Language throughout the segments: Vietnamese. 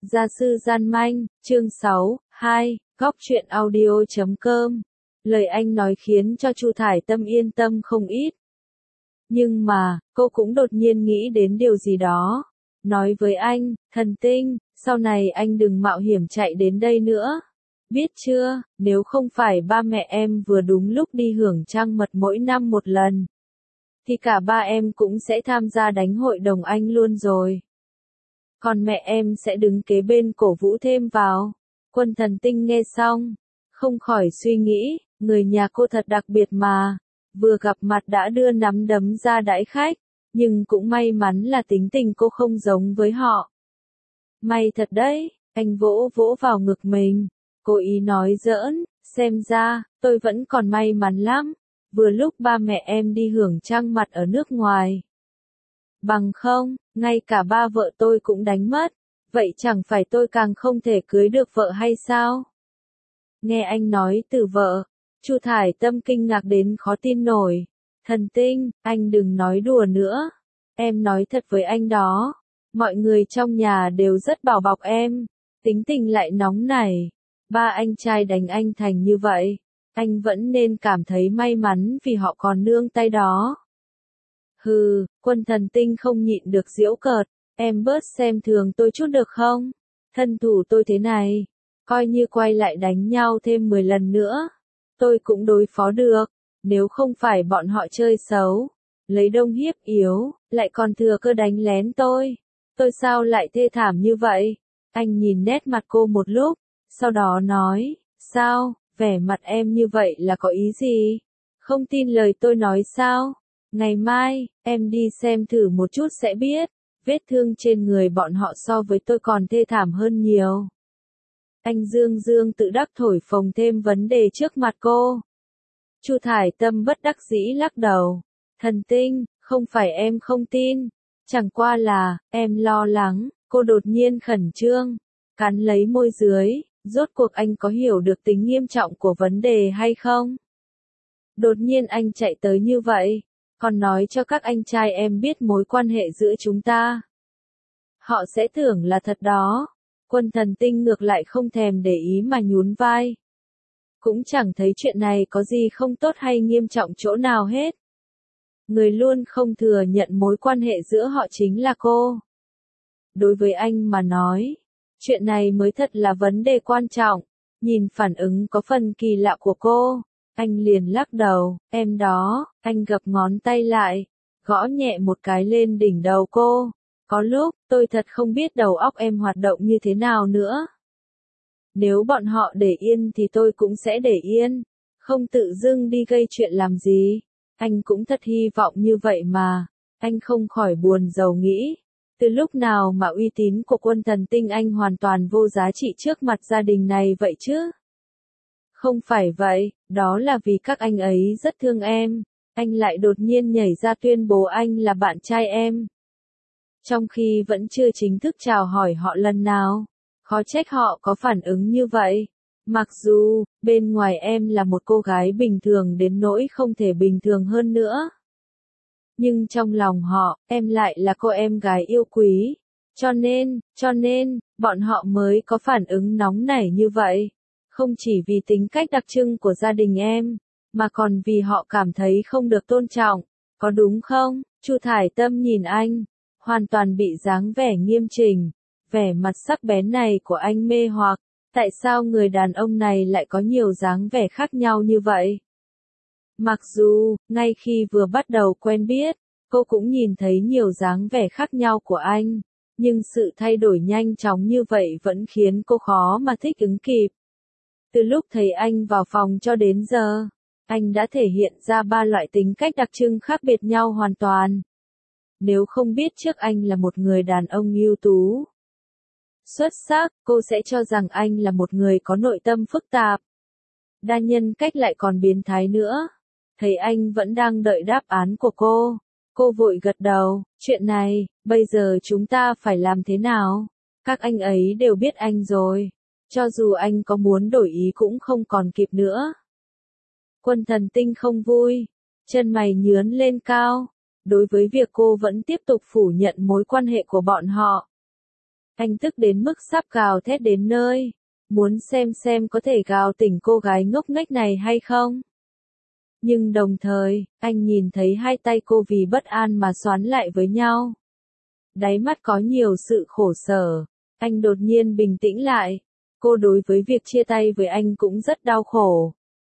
Gia sư gian manh, chương 6, 2, góc truyện audio.com. Lời anh nói khiến cho Chu Thải Tâm yên tâm không ít. Nhưng mà, cô cũng đột nhiên nghĩ đến điều gì đó. Nói với anh, thần tinh, sau này anh đừng mạo hiểm chạy đến đây nữa. Biết chưa, nếu không phải ba mẹ em vừa đúng lúc đi hưởng trăng mật mỗi năm một lần, thì cả ba em cũng sẽ tham gia đánh hội đồng anh luôn rồi. Còn mẹ em sẽ đứng kế bên cổ vũ thêm vào. Quân thần tinh nghe xong, không khỏi suy nghĩ, người nhà cô thật đặc biệt mà. Vừa gặp mặt đã đưa nắm đấm ra đãi khách, nhưng cũng may mắn là tính tình cô không giống với họ. May thật đấy, anh vỗ vỗ vào ngực mình, cố ý nói giỡn, xem ra, tôi vẫn còn may mắn lắm, vừa lúc ba mẹ em đi hưởng trăng mật ở nước ngoài. Bằng không, ngay cả ba vợ tôi cũng đánh mất, vậy chẳng phải tôi càng không thể cưới được vợ hay sao? Nghe anh nói từ vợ, Chu Thải Tâm kinh ngạc đến khó tin nổi. Thần tinh, anh đừng nói đùa nữa. Em nói thật với anh đó. Mọi người trong nhà đều rất bảo bọc em. Tính tình lại nóng nảy. Ba anh trai đánh anh thành như vậy. Anh vẫn nên cảm thấy may mắn vì họ còn nương tay đó. Hừ, Quân thần tinh không nhịn được giễu cợt. Em bớt xem thường tôi chút được không? Thân thủ tôi thế này. Coi như quay lại đánh nhau thêm 10 lần nữa. Tôi cũng đối phó được. Nếu không phải bọn họ chơi xấu. Lấy đông hiếp yếu. Lại còn thừa cơ đánh lén tôi. Tôi sao lại thê thảm như vậy? Anh nhìn nét mặt cô một lúc. Sau đó nói. Sao, vẻ mặt em như vậy là có ý gì? Không tin lời tôi nói sao? Ngày mai, em đi xem thử một chút sẽ biết. Vết thương trên người bọn họ so với tôi còn thê thảm hơn nhiều. Anh Dương Dương tự đắc thổi phồng thêm vấn đề trước mặt cô. Chu Thải Tâm bất đắc dĩ lắc đầu. Thần tinh, không phải em không tin. Chẳng qua là, em lo lắng. Cô đột nhiên khẩn trương. Cắn lấy môi dưới. Rốt cuộc anh có hiểu được tính nghiêm trọng của vấn đề hay không? Đột nhiên anh chạy tới như vậy. Còn nói cho các anh trai em biết mối quan hệ giữa chúng ta. Họ sẽ tưởng là thật đó. Quân thần tinh ngược lại không thèm để ý mà nhún vai. Cũng chẳng thấy chuyện này có gì không tốt hay nghiêm trọng chỗ nào hết. Người luôn không thừa nhận mối quan hệ giữa họ chính là cô. Đối với anh mà nói, chuyện này mới thật là vấn đề quan trọng. Nhìn phản ứng có phần kỳ lạ của cô, anh liền lắc đầu, em đó, anh gập ngón tay lại, gõ nhẹ một cái lên đỉnh đầu cô. Có lúc, tôi thật không biết đầu óc em hoạt động như thế nào nữa. Nếu bọn họ để yên thì tôi cũng sẽ để yên, không tự dưng đi gây chuyện làm gì. Anh cũng thật hy vọng như vậy mà. Anh không khỏi buồn rầu nghĩ. Từ lúc nào mà uy tín của quân thần tinh anh hoàn toàn vô giá trị trước mặt gia đình này vậy chứ? Không phải vậy, đó là vì các anh ấy rất thương em. Anh lại đột nhiên nhảy ra tuyên bố anh là bạn trai em. Trong khi vẫn chưa chính thức chào hỏi họ lần nào. Khó trách họ có phản ứng như vậy. Mặc dù, bên ngoài em là một cô gái bình thường đến nỗi không thể bình thường hơn nữa. Nhưng trong lòng họ, em lại là cô em gái yêu quý. Cho nên, bọn họ mới có phản ứng nóng nảy như vậy. Không chỉ vì tính cách đặc trưng của gia đình em, mà còn vì họ cảm thấy không được tôn trọng. Có đúng không? Chu Thải Tâm nhìn anh, hoàn toàn bị dáng vẻ nghiêm chỉnh, vẻ mặt sắc bén này của anh mê hoặc. Tại sao người đàn ông này lại có nhiều dáng vẻ khác nhau như vậy? Mặc dù, ngay khi vừa bắt đầu quen biết, cô cũng nhìn thấy nhiều dáng vẻ khác nhau của anh, nhưng sự thay đổi nhanh chóng như vậy vẫn khiến cô khó mà thích ứng kịp. Từ lúc thấy anh vào phòng cho đến giờ, anh đã thể hiện ra ba loại tính cách đặc trưng khác biệt nhau hoàn toàn. Nếu không biết trước anh là một người đàn ông ưu tú, xuất sắc, cô sẽ cho rằng anh là một người có nội tâm phức tạp. Đa nhân cách lại còn biến thái nữa. Thấy anh vẫn đang đợi đáp án của cô vội gật đầu, chuyện này, bây giờ chúng ta phải làm thế nào? Các anh ấy đều biết anh rồi. Cho dù anh có muốn đổi ý cũng không còn kịp nữa. Quân thần tinh không vui, chân mày nhướn lên cao. Đối với việc cô vẫn tiếp tục phủ nhận mối quan hệ của bọn họ. Anh tức đến mức sắp gào thét đến nơi. Muốn xem có thể gào tỉnh cô gái ngốc nghếch này hay không. Nhưng đồng thời, anh nhìn thấy hai tay cô vì bất an mà xoắn lại với nhau. Đáy mắt có nhiều sự khổ sở. Anh đột nhiên bình tĩnh lại. Cô đối với việc chia tay với anh cũng rất đau khổ.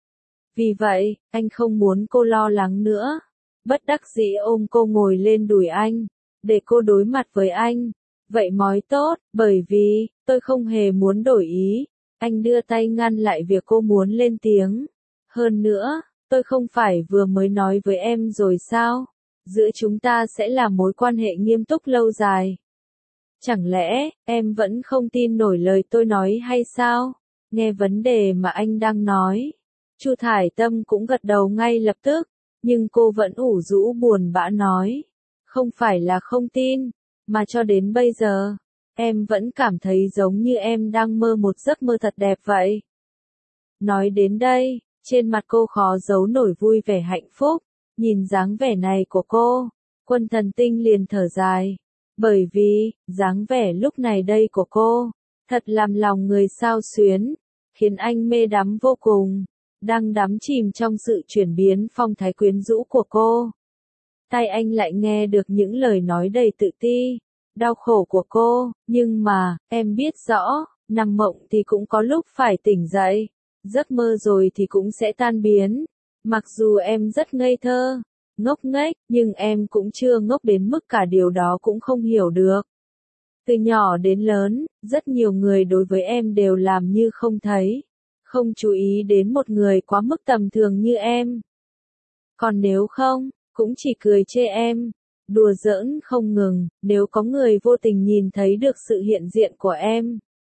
Vì vậy, anh không muốn cô lo lắng nữa. Bất đắc dĩ ôm cô ngồi lên đùi anh, để cô đối mặt với anh. Vậy mới tốt, bởi vì, tôi không hề muốn đổi ý. Anh đưa tay ngăn lại việc cô muốn lên tiếng. Hơn nữa, tôi không phải vừa mới nói với em rồi sao? Giữa chúng ta sẽ là mối quan hệ nghiêm túc lâu dài. Chẳng lẽ, em vẫn không tin nổi lời tôi nói hay sao? Nghe vấn đề mà anh đang nói. Chu Thải Tâm cũng gật đầu ngay lập tức, nhưng cô vẫn ủ rũ buồn bã nói. Không phải là không tin, mà cho đến bây giờ, em vẫn cảm thấy giống như em đang mơ một giấc mơ thật đẹp vậy. Nói đến đây, trên mặt cô khó giấu nổi vui vẻ hạnh phúc, nhìn dáng vẻ này của cô, Quân Thần Tinh liền thở dài. Bởi vì, dáng vẻ lúc này đây của cô, thật làm lòng người xao xuyến, khiến anh mê đắm vô cùng, đang đắm chìm trong sự chuyển biến phong thái quyến rũ của cô. Tai anh lại nghe được những lời nói đầy tự ti, đau khổ của cô, nhưng mà, em biết rõ, nằm mộng thì cũng có lúc phải tỉnh dậy, giấc mơ rồi thì cũng sẽ tan biến. Mặc dù em rất ngây thơ, ngốc nghếch, nhưng em cũng chưa ngốc đến mức cả điều đó cũng không hiểu được. Từ nhỏ đến lớn, rất nhiều người đối với em đều làm như không thấy, không chú ý đến một người quá mức tầm thường như em. Còn nếu không, cũng chỉ cười chê em, đùa giỡn không ngừng. Nếu có người vô tình nhìn thấy được sự hiện diện của em,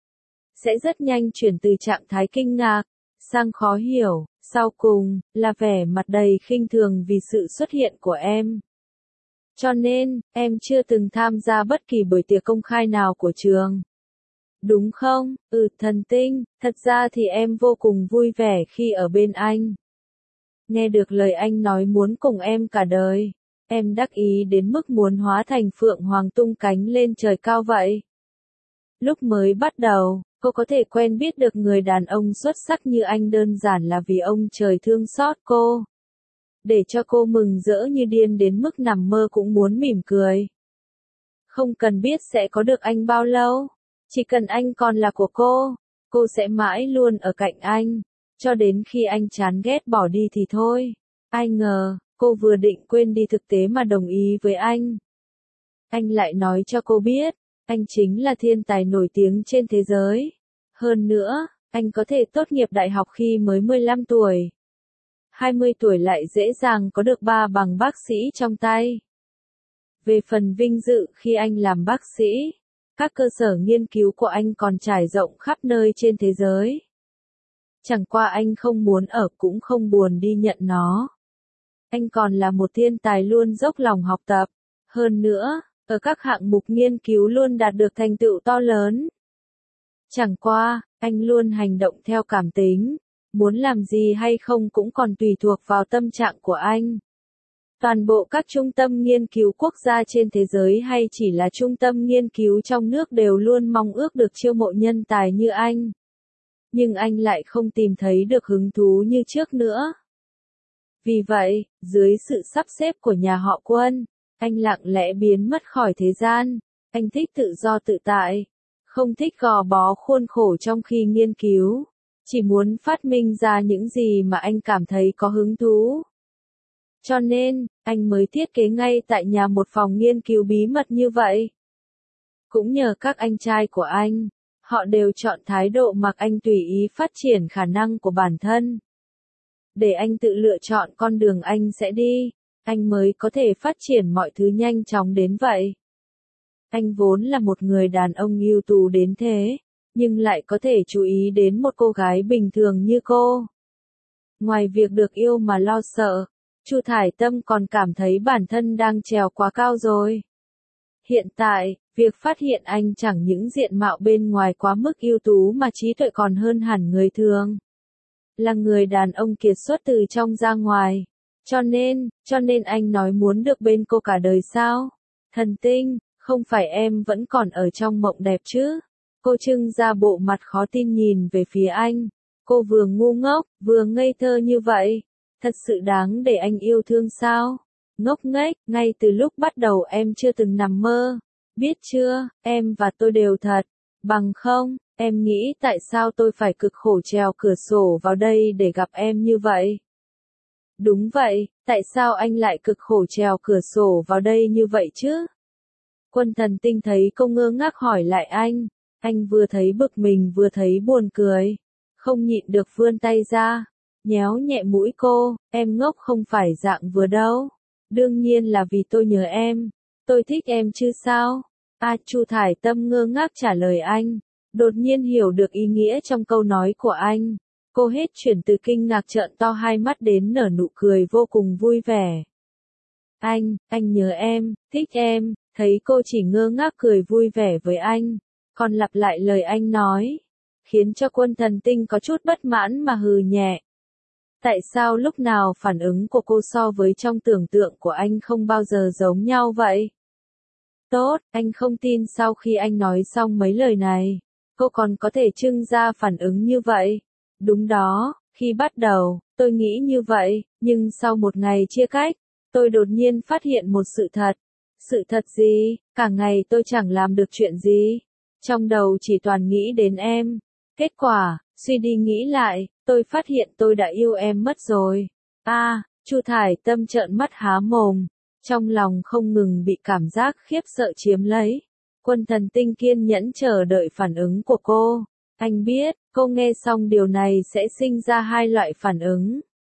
sẽ rất nhanh chuyển từ trạng thái kinh ngạc sang khó hiểu, sau cùng là vẻ mặt đầy khinh thường vì sự xuất hiện của em. Cho nên, em chưa từng tham gia bất kỳ buổi tiệc công khai nào của trường. Đúng không? Thần Tinh, thật ra thì em vô cùng vui vẻ khi ở bên anh. Nghe được lời anh nói muốn cùng em cả đời, em đắc ý đến mức muốn hóa thành phượng hoàng tung cánh lên trời cao vậy. Lúc mới bắt đầu, cô có thể quen biết được người đàn ông xuất sắc như anh đơn giản là vì ông trời thương xót cô. Để cho cô mừng rỡ như điên đến mức nằm mơ cũng muốn mỉm cười. Không cần biết sẽ có được anh bao lâu, chỉ cần anh còn là của cô sẽ mãi luôn ở cạnh anh, cho đến khi anh chán ghét bỏ đi thì thôi. Ai ngờ, cô vừa định quên đi thực tế mà đồng ý với anh. Anh lại nói cho cô biết, anh chính là thiên tài nổi tiếng trên thế giới. Hơn nữa, anh có thể tốt nghiệp đại học khi mới 15 tuổi. 20 tuổi lại dễ dàng có được 3 bằng bác sĩ trong tay. Về phần vinh dự khi anh làm bác sĩ, các cơ sở nghiên cứu của anh còn trải rộng khắp nơi trên thế giới. Chẳng qua anh không muốn ở cũng không buồn đi nhận nó. Anh còn là một thiên tài luôn dốc lòng học tập. Hơn nữa, ở các hạng mục nghiên cứu luôn đạt được thành tựu to lớn. Chẳng qua, anh luôn hành động theo cảm tính. Muốn làm gì hay không cũng còn tùy thuộc vào tâm trạng của anh. Toàn bộ các trung tâm nghiên cứu quốc gia trên thế giới hay chỉ là trung tâm nghiên cứu trong nước đều luôn mong ước được chiêu mộ nhân tài như anh. Nhưng anh lại không tìm thấy được hứng thú như trước nữa. Vì vậy, dưới sự sắp xếp của nhà họ Quân, anh lặng lẽ biến mất khỏi thế gian. Anh thích tự do tự tại, không thích gò bó khuôn khổ trong khi nghiên cứu. Chỉ muốn phát minh ra những gì mà anh cảm thấy có hứng thú. Cho nên, anh mới thiết kế ngay tại nhà một phòng nghiên cứu bí mật như vậy. Cũng nhờ các anh trai của anh, họ đều chọn thái độ mặc anh tùy ý phát triển khả năng của bản thân. Để anh tự lựa chọn con đường anh sẽ đi, anh mới có thể phát triển mọi thứ nhanh chóng đến vậy. Anh vốn là một người đàn ông ưu tú đến thế, nhưng lại có thể chú ý đến một cô gái bình thường như cô. Ngoài việc được yêu mà lo sợ, Chu Thải Tâm còn cảm thấy bản thân đang trèo quá cao rồi. Hiện tại, việc phát hiện anh chẳng những diện mạo bên ngoài quá mức ưu tú mà trí tuệ còn hơn hẳn người thường. Là người đàn ông kiệt xuất từ trong ra ngoài. Cho nên anh nói muốn được bên cô cả đời sao? Thần Tinh, Không phải em vẫn còn ở trong mộng đẹp chứ? Cô trưng ra bộ mặt khó tin nhìn về phía anh. Cô vừa ngu ngốc, vừa ngây thơ như vậy. Thật sự đáng để anh yêu thương sao? Ngốc nghếch, ngay từ lúc bắt đầu em chưa từng nằm mơ. Biết chưa, em và tôi đều thật. Bằng không, em nghĩ tại sao tôi phải cực khổ trèo cửa sổ vào đây để gặp em như vậy? Đúng vậy, tại sao anh lại cực khổ trèo cửa sổ vào đây như vậy chứ? Quân Thần Tinh thấy cô ngơ ngác hỏi lại anh vừa thấy bực mình vừa thấy buồn cười. Không nhịn được vươn tay ra, nhéo nhẹ mũi cô, em ngốc không phải dạng vừa đâu. Đương nhiên là vì tôi nhớ em, tôi thích em chứ sao? Chu Thải Tâm ngơ ngác trả lời anh, đột nhiên hiểu được ý nghĩa trong câu nói của anh. Cô hết chuyển từ kinh ngạc trợn to hai mắt đến nở nụ cười vô cùng vui vẻ. Anh nhớ em, thích em, thấy cô chỉ ngơ ngác cười vui vẻ với anh, còn lặp lại lời anh nói, khiến cho Quân Thần Tinh có chút bất mãn mà hừ nhẹ. Tại sao lúc nào phản ứng của cô so với trong tưởng tượng của anh không bao giờ giống nhau vậy? Tốt, anh không tin sau khi anh nói xong mấy lời này, cô còn có thể trưng ra phản ứng như vậy. Đúng đó, khi bắt đầu, tôi nghĩ như vậy, nhưng sau một ngày chia cách, tôi đột nhiên phát hiện một sự thật. Sự thật gì? Cả ngày tôi chẳng làm được chuyện gì. Trong đầu chỉ toàn nghĩ đến em. Kết quả, suy đi nghĩ lại, tôi phát hiện tôi đã yêu em mất rồi. Chu Thải Tâm trợn mắt há mồm, trong lòng không ngừng bị cảm giác khiếp sợ chiếm lấy. Quân Thần Tinh kiên nhẫn chờ đợi phản ứng của cô. Anh biết, cô nghe xong điều này sẽ sinh ra hai loại phản ứng.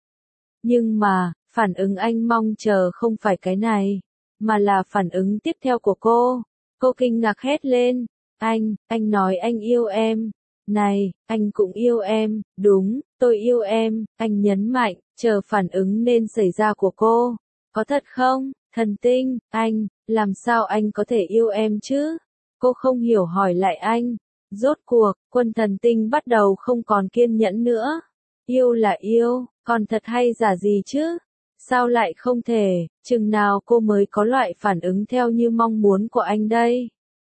Nhưng mà, phản ứng anh mong chờ không phải cái này, mà là phản ứng tiếp theo của cô. Cô kinh ngạc hét lên, anh nói anh yêu em. Này, anh cũng yêu em, đúng, tôi yêu em, anh nhấn mạnh, chờ phản ứng nên xảy ra của cô. Có thật không, Thần Tinh, làm sao anh có thể yêu em chứ? Cô không hiểu hỏi lại anh. Rốt cuộc, Quân Thần Tinh bắt đầu không còn kiên nhẫn nữa. Yêu là yêu, còn thật hay giả gì chứ? Sao lại không thể, chừng nào cô mới có loại phản ứng theo như mong muốn của anh đây?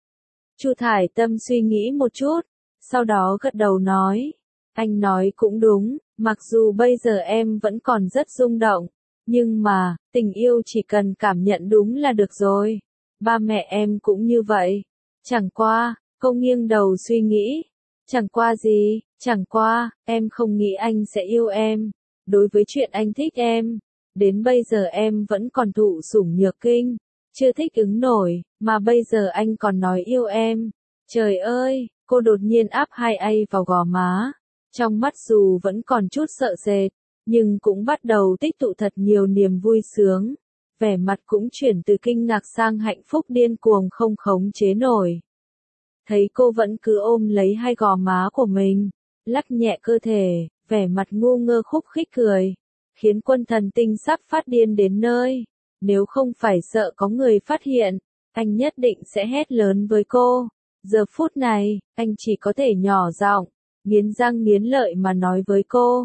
Chu Thải Tâm suy nghĩ một chút, sau đó gật đầu nói. Anh nói cũng đúng, mặc dù bây giờ em vẫn còn rất rung động, nhưng mà, tình yêu chỉ cần cảm nhận đúng là được rồi. Ba mẹ em cũng như vậy. Chẳng qua, cô nghiêng đầu suy nghĩ. Chẳng qua gì, chẳng qua, em không nghĩ anh sẽ yêu em. Đối với chuyện anh thích em, đến bây giờ em vẫn còn thụ sủng nhược kinh, chưa thích ứng nổi, mà bây giờ anh còn nói yêu em. Trời ơi, cô đột nhiên áp hai tay vào gò má. Trong mắt dù vẫn còn chút sợ sệt, nhưng cũng bắt đầu tích tụ thật nhiều niềm vui sướng. Vẻ mặt cũng chuyển từ kinh ngạc sang hạnh phúc điên cuồng không khống chế nổi. Thấy cô vẫn cứ ôm lấy hai gò má của mình, lắc nhẹ cơ thể, vẻ mặt ngu ngơ khúc khích cười, khiến Quân Thần Tinh sắp phát điên đến nơi. Nếu không phải sợ có người phát hiện, anh nhất định sẽ hét lớn với cô. Giờ phút này, anh chỉ có thể nhỏ giọng, nghiến răng nghiến lợi mà nói với cô.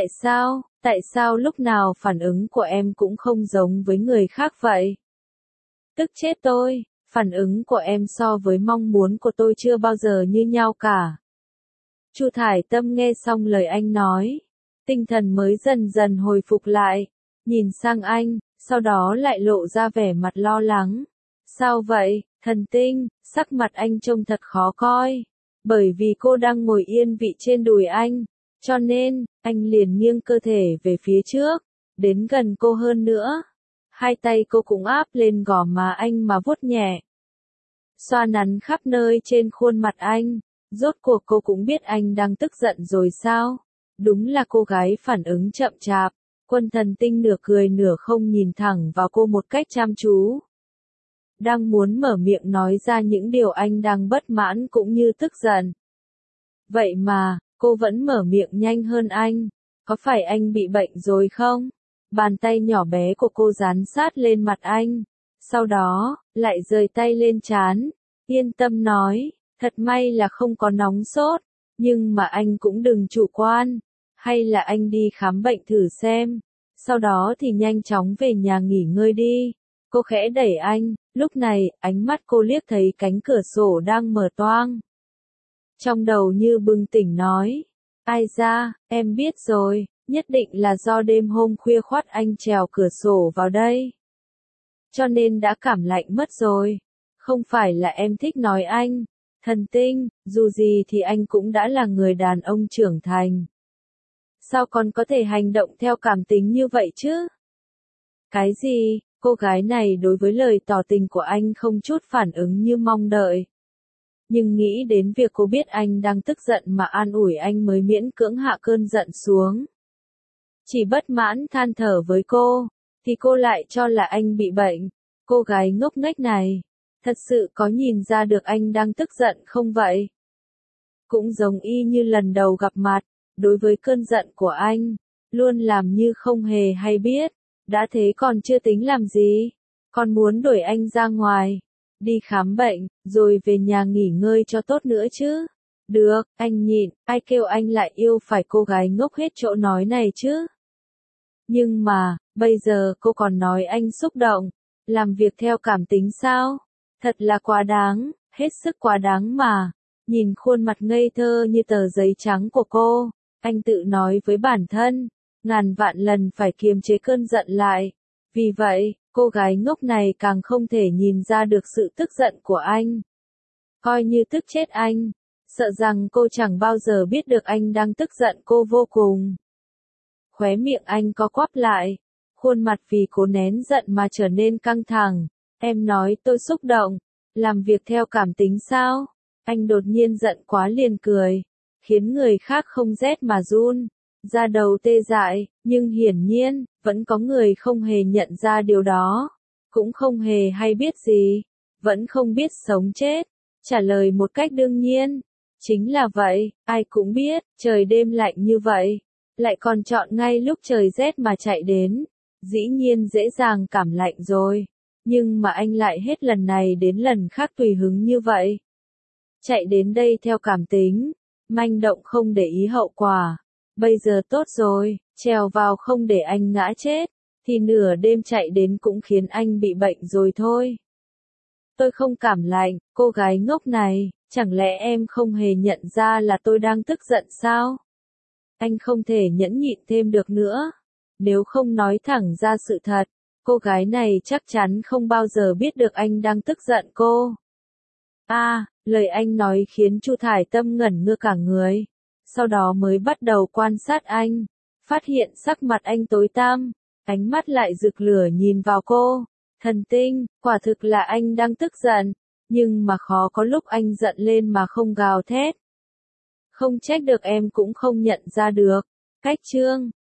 Tại sao lúc nào phản ứng của em cũng không giống với người khác vậy? Tức chết tôi, phản ứng của em so với mong muốn của tôi chưa bao giờ như nhau cả. Chu Thải Tâm nghe xong lời anh nói, tinh thần mới dần dần hồi phục lại, nhìn sang anh, sau đó lại lộ ra vẻ mặt lo lắng. Sao vậy, Thần Tinh, sắc mặt anh trông thật khó coi. Bởi vì cô đang ngồi yên vị trên đùi anh, cho nên, anh liền nghiêng cơ thể về phía trước, đến gần cô hơn nữa. Hai tay cô cũng áp lên gò má anh mà vuốt nhẹ. Xoa nắn khắp nơi trên khuôn mặt anh. Rốt cuộc cô cũng biết anh đang tức giận rồi sao? Đúng là cô gái phản ứng chậm chạp. Quân Thần Tinh nửa cười nửa không nhìn thẳng vào cô một cách chăm chú. Đang muốn mở miệng nói ra những điều anh đang bất mãn cũng như tức giận. Vậy mà, cô vẫn mở miệng nhanh hơn anh. Có phải anh bị bệnh rồi không? Bàn tay nhỏ bé của cô dán sát lên mặt anh. Sau đó, lại rời tay lên trán. Yên tâm nói, thật may là không có nóng sốt. Nhưng mà anh cũng đừng chủ quan. Hay là anh đi khám bệnh thử xem. Sau đó thì nhanh chóng về nhà nghỉ ngơi đi. Cô khẽ đẩy anh, Lúc này, ánh mắt cô liếc thấy cánh cửa sổ đang mở toang. Trong đầu như bừng tỉnh nói. Ai ra, em biết rồi, nhất định là do đêm hôm khuya khoắt anh trèo cửa sổ vào đây. Cho nên đã cảm lạnh mất rồi. Không phải là em thích nói anh. Thần tinh, dù gì thì anh cũng đã là người đàn ông trưởng thành. Sao còn có thể hành động theo cảm tính như vậy chứ? Cái gì? Cô gái này đối với lời tỏ tình của anh không chút phản ứng như mong đợi. Nhưng nghĩ đến việc cô biết anh đang tức giận mà an ủi anh mới miễn cưỡng hạ cơn giận xuống. Chỉ bất mãn than thở với cô, thì cô lại cho là anh bị bệnh. Cô gái ngốc nghếch này, thật sự có nhìn ra được anh đang tức giận không vậy? Cũng giống y như lần đầu gặp mặt, đối với cơn giận của anh, luôn làm như không hề hay biết. Đã thế còn chưa tính làm gì, còn muốn đuổi anh ra ngoài, đi khám bệnh, rồi về nhà nghỉ ngơi cho tốt nữa chứ. Được, anh nhịn, ai kêu anh lại yêu phải cô gái ngốc hết chỗ nói này chứ. Nhưng mà, bây giờ cô còn nói anh xúc động, làm việc theo cảm tính sao? Thật là quá đáng, hết sức quá đáng mà. Nhìn khuôn mặt ngây thơ như tờ giấy trắng của cô, anh tự nói với bản thân, ngàn vạn lần phải kiềm chế cơn giận lại. Vì vậy, cô gái ngốc này càng không thể nhìn ra được sự tức giận của anh. Coi như tức chết anh, sợ rằng cô chẳng bao giờ biết được anh đang tức giận cô vô cùng. Khóe miệng anh co quắp lại, khuôn mặt vì cố nén giận mà trở nên căng thẳng. Em nói tôi xúc động, làm việc theo cảm tính sao? Anh đột nhiên giận quá liền cười, khiến người khác không rét mà run, da đầu tê dại, nhưng hiển nhiên, vẫn có người không hề nhận ra điều đó, cũng không hề hay biết gì, vẫn không biết sống chết, trả lời một cách đương nhiên. Chính là vậy, ai cũng biết, trời đêm lạnh như vậy, lại còn chọn ngay lúc trời rét mà chạy đến, dĩ nhiên dễ dàng cảm lạnh rồi, nhưng mà anh lại hết lần này đến lần khác tùy hứng như vậy. Chạy đến đây theo cảm tính, manh động không để ý hậu quả. Bây giờ tốt rồi, trèo vào không để anh ngã chết, thì nửa đêm chạy đến cũng khiến anh bị bệnh rồi thôi. Tôi không cảm lạnh, cô gái ngốc này, chẳng lẽ em không hề nhận ra là tôi đang tức giận sao? Anh không thể nhẫn nhịn thêm được nữa. Nếu không nói thẳng ra sự thật, cô gái này chắc chắn không bao giờ biết được anh đang tức giận cô. Lời anh nói khiến Chu Thải Tâm ngẩn ngơ cả người. Sau đó mới bắt đầu quan sát anh, phát hiện sắc mặt anh tối tăm, ánh mắt lại rực lửa nhìn vào cô. Thần tinh, quả thực là anh đang tức giận, nhưng mà khó có lúc anh giận lên mà không gào thét. Không trách được em cũng không nhận ra được. Cách chương